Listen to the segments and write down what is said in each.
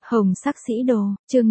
Hồng sắc sĩ đồ, chương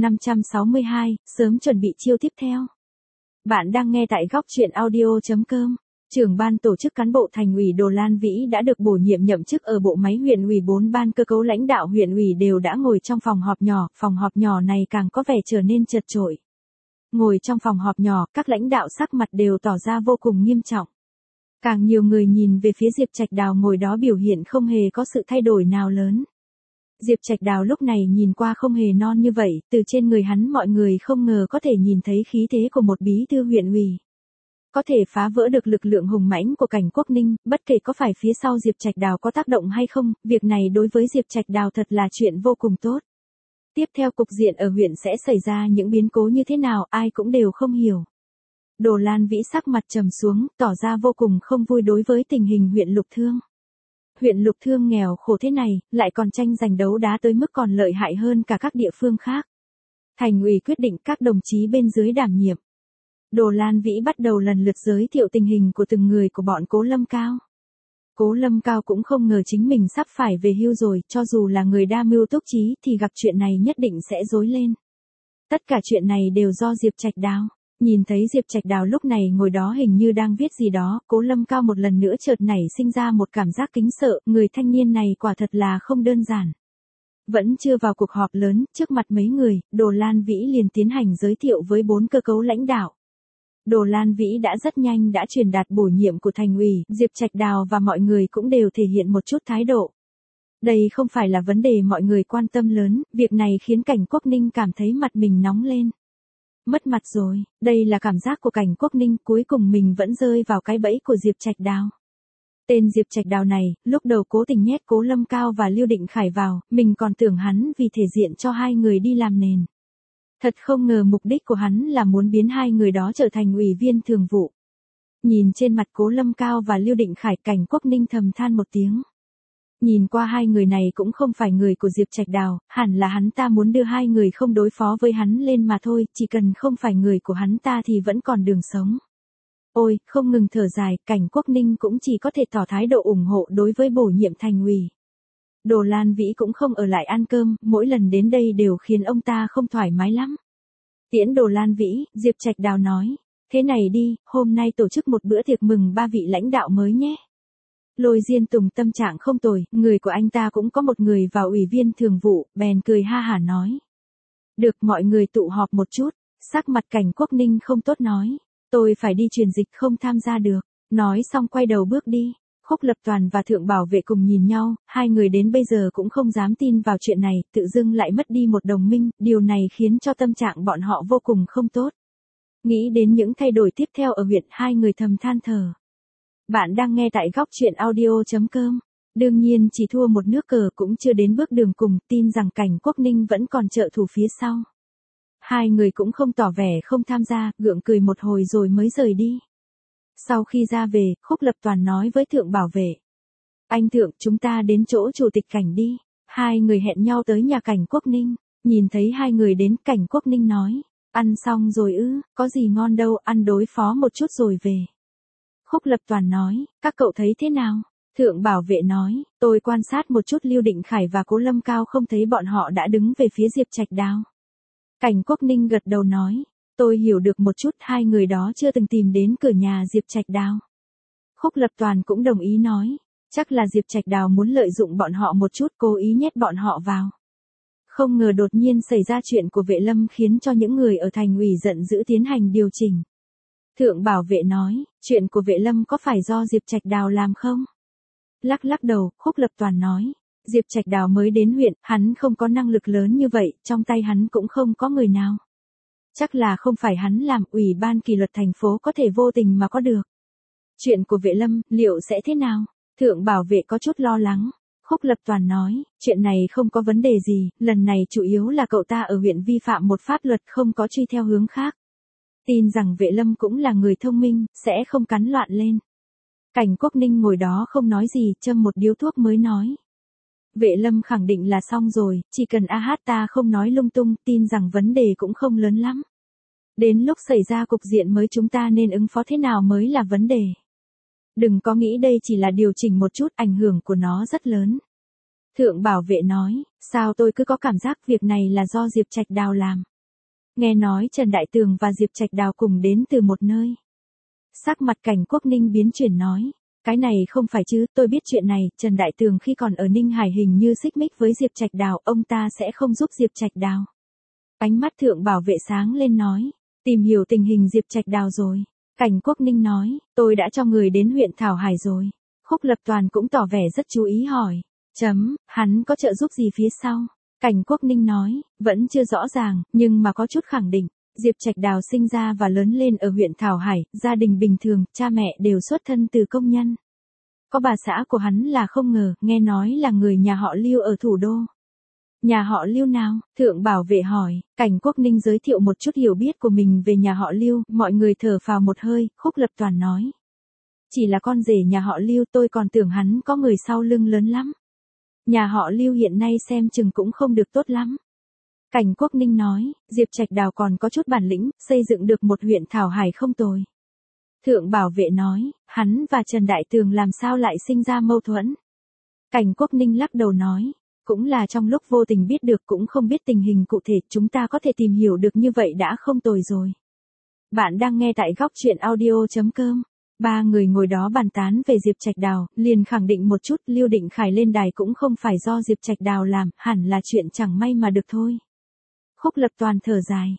562, sớm chuẩn bị chiêu tiếp theo. Bạn đang nghe tại góc truyện audio.com. Trưởng ban tổ chức cán bộ Thành ủy Đồ Lan Vĩ đã được bổ nhiệm nhậm chức ở bộ máy huyện ủy, 4 ban cơ cấu lãnh đạo huyện ủy đều đã ngồi trong phòng họp nhỏ này càng có vẻ trở nên chật chội. Ngồi trong phòng họp nhỏ, các lãnh đạo sắc mặt đều tỏ ra vô cùng nghiêm trọng. Càng nhiều người nhìn về phía Diệp Trạch Đào ngồi đó biểu hiện không hề có sự thay đổi nào lớn. Diệp Trạch Đào lúc này nhìn qua không hề non như vậy, từ trên người hắn mọi người không ngờ có thể nhìn thấy khí thế của một bí thư huyện ủy. Có thể phá vỡ được lực lượng hùng mãnh của Cảnh Quốc Ninh, bất kể có phải phía sau Diệp Trạch Đào có tác động hay không, việc này đối với Diệp Trạch Đào thật là chuyện vô cùng tốt. Tiếp theo cục diện ở huyện sẽ xảy ra những biến cố như thế nào ai cũng đều không hiểu. Đồ Lan Vĩ sắc mặt trầm xuống, tỏ ra vô cùng không vui đối với tình hình huyện Lục Thương. Huyện Lục Thương nghèo khổ thế này, lại còn tranh giành đấu đá tới mức còn lợi hại hơn cả các địa phương khác. Thành ủy quyết định các đồng chí bên dưới đảm nhiệm. Đồ Lan Vĩ bắt đầu lần lượt giới thiệu tình hình của từng người của bọn Cố Lâm Cao. Cố Lâm Cao cũng không ngờ chính mình sắp phải về hưu rồi, cho dù là người đa mưu túc trí thì gặp chuyện này nhất định sẽ rối lên. Tất cả chuyện này đều do Diệp Trạch Đào. Nhìn thấy Diệp Trạch Đào lúc này ngồi đó hình như đang viết gì đó, Cố Lâm Cao một lần nữa chợt nảy sinh ra một cảm giác kính sợ, người thanh niên này quả thật là không đơn giản. Vẫn chưa vào cuộc họp lớn, trước mặt mấy người, Đồ Lan Vĩ liền tiến hành giới thiệu với 4 cơ cấu lãnh đạo. Đồ Lan Vĩ đã rất nhanh đã truyền đạt bổ nhiệm của Thành ủy, Diệp Trạch Đào và mọi người cũng đều thể hiện một chút thái độ. Đây không phải là vấn đề mọi người quan tâm lớn, việc này khiến Cảnh Quốc Ninh cảm thấy mặt mình nóng lên. Mất mặt rồi, đây là cảm giác của Cảnh Quốc Ninh, cuối cùng mình vẫn rơi vào cái bẫy của Diệp Trạch Đào. Tên Diệp Trạch Đào này, lúc đầu cố tình nhét Cố Lâm Cao và Lưu Định Khải vào, mình còn tưởng hắn vì thể diện cho hai người đi làm nền. Thật không ngờ mục đích của hắn là muốn biến hai người đó trở thành ủy viên thường vụ. Nhìn trên mặt Cố Lâm Cao và Lưu Định Khải, Cảnh Quốc Ninh thầm than một tiếng. Nhìn qua hai người này cũng không phải người của Diệp Trạch Đào, hẳn là hắn ta muốn đưa hai người không đối phó với hắn lên mà thôi, chỉ cần không phải người của hắn ta thì vẫn còn đường sống. Ôi, không ngừng thở dài, Cảnh Quốc Ninh cũng chỉ có thể tỏ thái độ ủng hộ đối với bổ nhiệm Thành ủy. Đồ Lan Vĩ cũng không ở lại ăn cơm, mỗi lần đến đây đều khiến ông ta không thoải mái lắm. Tiễn Đồ Lan Vĩ, Diệp Trạch Đào nói, thế này đi, hôm nay tổ chức một bữa tiệc mừng 3 vị lãnh đạo mới nhé. Lôi Diên Tùng tâm trạng không tồi, người của anh ta cũng có một người vào ủy viên thường vụ, bèn cười ha hả nói. Được, mọi người tụ họp một chút, sắc mặt Cảnh Quốc Ninh không tốt nói, tôi phải đi truyền dịch không tham gia được, nói xong quay đầu bước đi. Khúc Lập Toàn và Thượng Bảo Vệ cùng nhìn nhau, hai người đến bây giờ cũng không dám tin vào chuyện này, tự dưng lại mất đi một đồng minh, điều này khiến cho tâm trạng bọn họ vô cùng không tốt. Nghĩ đến những thay đổi tiếp theo ở huyện, hai người thầm than thở. Bạn đang nghe tại góc truyện audio.com. Đương nhiên chỉ thua một nước cờ cũng chưa đến bước đường cùng, tin rằng Cảnh Quốc Ninh vẫn còn trợ thủ phía sau. Hai người cũng không tỏ vẻ không tham gia, gượng cười một hồi rồi mới rời đi. Sau khi ra về, Khúc Lập Toàn nói với Thượng Bảo Vệ. Anh Thượng, chúng ta đến chỗ Chủ tịch Cảnh đi. Hai người hẹn nhau tới nhà Cảnh Quốc Ninh. Nhìn thấy hai người đến, Cảnh Quốc Ninh nói. Ăn xong rồi ư, có gì ngon đâu, ăn đối phó một chút rồi về. Khúc Lập Toàn nói, các cậu thấy thế nào? Thượng Bảo Vệ nói, tôi quan sát một chút Lưu Định Khải và Cố Lâm Cao không thấy bọn họ đã đứng về phía Diệp Trạch Đào. Cảnh Quốc Ninh gật đầu nói. Tôi hiểu được một chút, hai người đó chưa từng tìm đến cửa nhà Diệp Trạch Đào. Khúc Lập Toàn cũng đồng ý nói, chắc là Diệp Trạch Đào muốn lợi dụng bọn họ một chút, cố ý nhét bọn họ vào. Không ngờ đột nhiên xảy ra chuyện của Vệ Lâm khiến cho những người ở Thành ủy giận dữ tiến hành điều chỉnh. Thượng Bảo Vệ nói, chuyện của Vệ Lâm có phải do Diệp Trạch Đào làm không? Lắc lắc đầu, Khúc Lập Toàn nói, Diệp Trạch Đào mới đến huyện, hắn không có năng lực lớn như vậy, trong tay hắn cũng không có người nào. Chắc là không phải hắn làm, ủy ban kỷ luật thành phố có thể vô tình mà có được. Chuyện của Vệ Lâm, liệu sẽ thế nào? Thượng Bảo Vệ có chút lo lắng. Khúc Lập Toàn nói, chuyện này không có vấn đề gì, lần này chủ yếu là cậu ta ở huyện vi phạm một pháp luật không có truy theo hướng khác. Tin rằng Vệ Lâm cũng là người thông minh, sẽ không cắn loạn lên. Cảnh Quốc Ninh ngồi đó không nói gì, châm một điếu thuốc mới nói. Vệ Lâm khẳng định là xong rồi, chỉ cần ta không nói lung tung, tin rằng vấn đề cũng không lớn lắm. Đến lúc xảy ra cục diện mới chúng ta nên ứng phó thế nào mới là vấn đề. Đừng có nghĩ đây chỉ là điều chỉnh một chút, ảnh hưởng của nó rất lớn. Thượng bảo vệ nói, sao tôi cứ có cảm giác việc này là do Diệp Trạch Đào làm. Nghe nói Trần Đại Tường và Diệp Trạch Đào cùng đến từ một nơi. Sắc mặt Cảnh Quốc Ninh biến chuyển nói, cái này không phải chứ, tôi biết chuyện này, Trần Đại Tường khi còn ở Ninh Hải hình như xích mích với Diệp Trạch Đào, ông ta sẽ không giúp Diệp Trạch Đào. Ánh mắt thượng bảo vệ sáng lên nói, tìm hiểu tình hình Diệp Trạch Đào rồi. Cảnh Quốc Ninh nói, tôi đã cho người đến huyện Thảo Hải rồi. Khúc Lập Toàn cũng tỏ vẻ rất chú ý hỏi, hắn có trợ giúp gì phía sau? Cảnh Quốc Ninh nói, vẫn chưa rõ ràng, nhưng mà có chút khẳng định. Diệp Trạch Đào sinh ra và lớn lên ở huyện Thảo Hải, gia đình bình thường, cha mẹ đều xuất thân từ công nhân. Có bà xã của hắn là không ngờ, nghe nói là người nhà họ Lưu ở thủ đô. Nhà họ Lưu nào? Thượng bảo vệ hỏi. Cảnh Quốc Ninh giới thiệu một chút hiểu biết của mình về nhà họ Lưu, mọi người thở phào một hơi. Khúc Lập Toàn nói, chỉ là con rể nhà họ Lưu, tôi còn tưởng hắn có người sau lưng lớn lắm. Nhà họ Lưu hiện nay xem chừng cũng không được tốt lắm. Cảnh Quốc Ninh nói, Diệp Trạch Đào còn có chút bản lĩnh, xây dựng được một huyện Thảo Hải không tồi. Thượng bảo vệ nói, hắn và Trần Đại Tường làm sao lại sinh ra mâu thuẫn. Cảnh Quốc Ninh lắc đầu nói, cũng là trong lúc vô tình biết được, cũng không biết tình hình cụ thể, chúng ta có thể tìm hiểu được như vậy đã không tồi rồi. Bạn đang nghe tại góc truyện audio.com. Ba người ngồi đó bàn tán về Diệp Trạch Đào, liền khẳng định một chút, Lưu Định Khải lên đài cũng không phải do Diệp Trạch Đào làm, hẳn là chuyện chẳng may mà được thôi. Khúc Lập Toàn thở dài.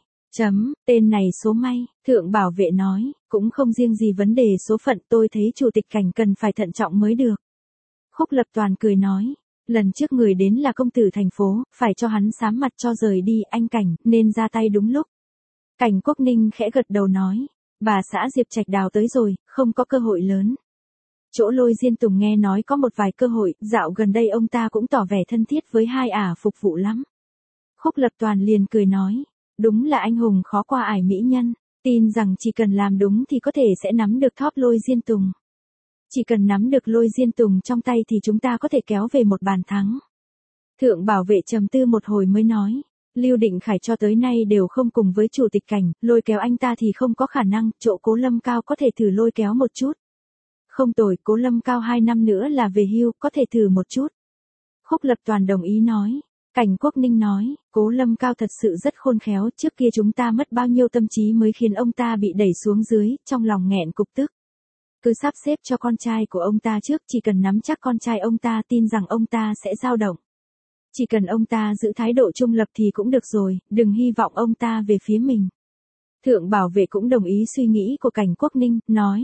Tên này số may, thượng bảo vệ nói, cũng không riêng gì vấn đề số phận, tôi thấy chủ tịch Cảnh cần phải thận trọng mới được. Khúc Lập Toàn cười nói, lần trước người đến là công tử thành phố, phải cho hắn sám mặt cho rời đi, anh Cảnh, nên ra tay đúng lúc. Cảnh Quốc Ninh khẽ gật đầu nói, bà xã Diệp Trạch Đào tới rồi, không có cơ hội lớn. Chỗ Lôi Diên Tùng nghe nói có một vài cơ hội, dạo gần đây ông ta cũng tỏ vẻ thân thiết với hai ả phục vụ lắm. Khúc Lập Toàn liền cười nói, đúng là anh hùng khó qua ải mỹ nhân, tin rằng chỉ cần làm đúng thì có thể sẽ nắm được top Lôi Diên Tùng. Chỉ cần nắm được Lôi Diên Tùng trong tay thì chúng ta có thể kéo về một bàn thắng. Thượng bảo vệ trầm tư một hồi mới nói, Lưu Định Khải cho tới nay đều không cùng với chủ tịch Cảnh, lôi kéo anh ta thì không có khả năng, chỗ Cố Lâm Cao có thể thử lôi kéo một chút. Không tồi, Cố Lâm Cao 2 năm nữa là về hưu, có thể thử một chút. Khúc Lập Toàn đồng ý nói. Cảnh Quốc Ninh nói, Cố Lâm Cao thật sự rất khôn khéo, trước kia chúng ta mất bao nhiêu tâm trí mới khiến ông ta bị đẩy xuống dưới, trong lòng nghẹn cục tức. Cứ sắp xếp cho con trai của ông ta trước, chỉ cần nắm chắc con trai ông ta, tin rằng ông ta sẽ dao động. Chỉ cần ông ta giữ thái độ trung lập thì cũng được rồi, đừng hy vọng ông ta về phía mình. Thượng bảo vệ cũng đồng ý suy nghĩ của Cảnh Quốc Ninh, nói.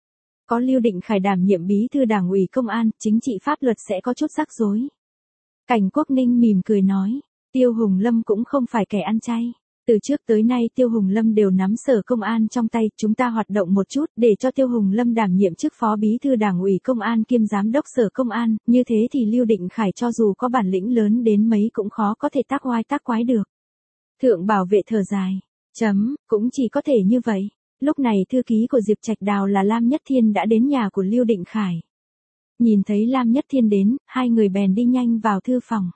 Có Lưu Định Khải đảm nhiệm bí thư đảng ủy công an, chính trị pháp luật sẽ có chút rắc rối. Cảnh Quốc Ninh mỉm cười nói, Tiêu Hùng Lâm cũng không phải kẻ ăn chay. Từ trước tới nay Tiêu Hùng Lâm đều nắm sở công an trong tay, chúng ta hoạt động một chút để cho Tiêu Hùng Lâm đảm nhiệm chức phó bí thư đảng ủy công an kiêm giám đốc sở công an, như thế thì Lưu Định Khải cho dù có bản lĩnh lớn đến mấy cũng khó có thể tác oai tác quái được. Thượng bảo vệ thở dài, cũng chỉ có thể như vậy. Lúc này thư ký của Diệp Trạch Đào là Lam Nhất Thiên đã đến nhà của Lưu Định Khải. Nhìn thấy Lam Nhất Thiên đến, hai người bèn đi nhanh vào thư phòng.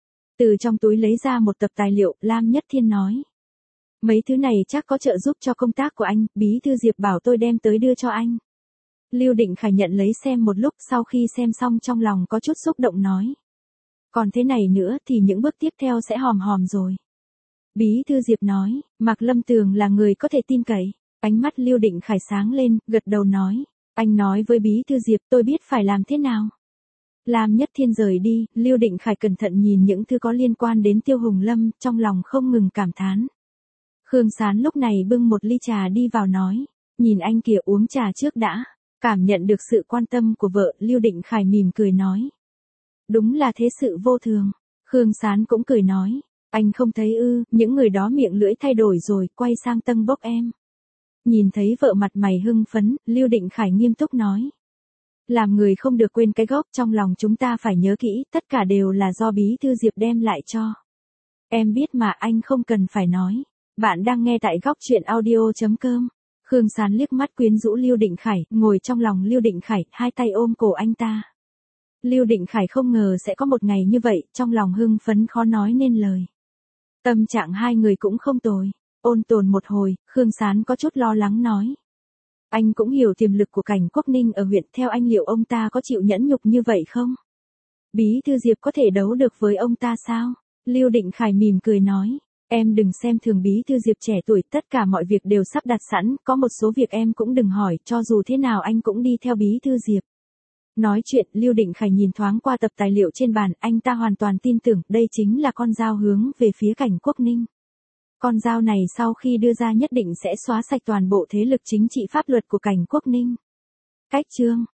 Từ trong túi lấy ra một tập tài liệu, Lam Nhất Thiên nói. Mấy thứ này chắc có trợ giúp cho công tác của anh, bí thư Diệp bảo tôi đem tới đưa cho anh. Lưu Định Khải nhận lấy xem một lúc, sau khi xem xong trong lòng có chút xúc động nói. Còn thế này nữa thì những bước tiếp theo sẽ hòm hòm rồi. Bí thư Diệp nói, Mạc Lâm Tường là người có thể tin cậy. Ánh mắt Lưu Định Khải sáng lên, gật đầu nói. Anh nói với bí thư Diệp tôi biết phải làm thế nào. Lam Nhất Thiên rời đi, Lưu Định Khải cẩn thận nhìn những thứ có liên quan đến Tiêu Hùng Lâm, trong lòng không ngừng cảm thán. Khương Sán lúc này bưng một ly trà đi vào nói, nhìn anh kìa uống trà trước đã. Cảm nhận được sự quan tâm của vợ, Lưu Định Khải mỉm cười nói. Đúng là thế sự vô thường. Khương Sán cũng cười nói, anh không thấy ư, những người đó miệng lưỡi thay đổi rồi, quay sang Tân Bốc em. Nhìn thấy vợ mặt mày hưng phấn, Lưu Định Khải nghiêm túc nói. Làm người không được quên cái gốc trong lòng chúng ta phải nhớ kỹ, tất cả đều là do bí thư Diệp đem lại cho. Em biết mà anh không cần phải nói. Bạn đang nghe tại góc truyện audio.com. Khương Sán liếc mắt quyến rũ Lưu Định Khải, ngồi trong lòng Lưu Định Khải, hai tay ôm cổ anh ta. Lưu Định Khải không ngờ sẽ có một ngày như vậy, trong lòng hưng phấn khó nói nên lời. Tâm trạng hai người cũng không tồi. Ôn tồn một hồi, Khương Sán có chút lo lắng nói. Anh cũng hiểu tiềm lực của Cảnh Quốc Ninh ở huyện, theo anh liệu ông ta có chịu nhẫn nhục như vậy không? Bí thư Diệp có thể đấu được với ông ta sao? Lưu Định Khải mỉm cười nói. Em đừng xem thường Bí thư Diệp trẻ tuổi, tất cả mọi việc đều sắp đặt sẵn, có một số việc em cũng đừng hỏi, cho dù thế nào anh cũng đi theo Bí thư Diệp. Nói chuyện, Lưu Định Khải nhìn thoáng qua tập tài liệu trên bàn, anh ta hoàn toàn tin tưởng đây chính là con dao hướng về phía Cảnh Quốc Ninh. Con dao này sau khi đưa ra nhất định sẽ xóa sạch toàn bộ thế lực chính trị pháp luật của Cảnh Quốc Ninh. Cách chương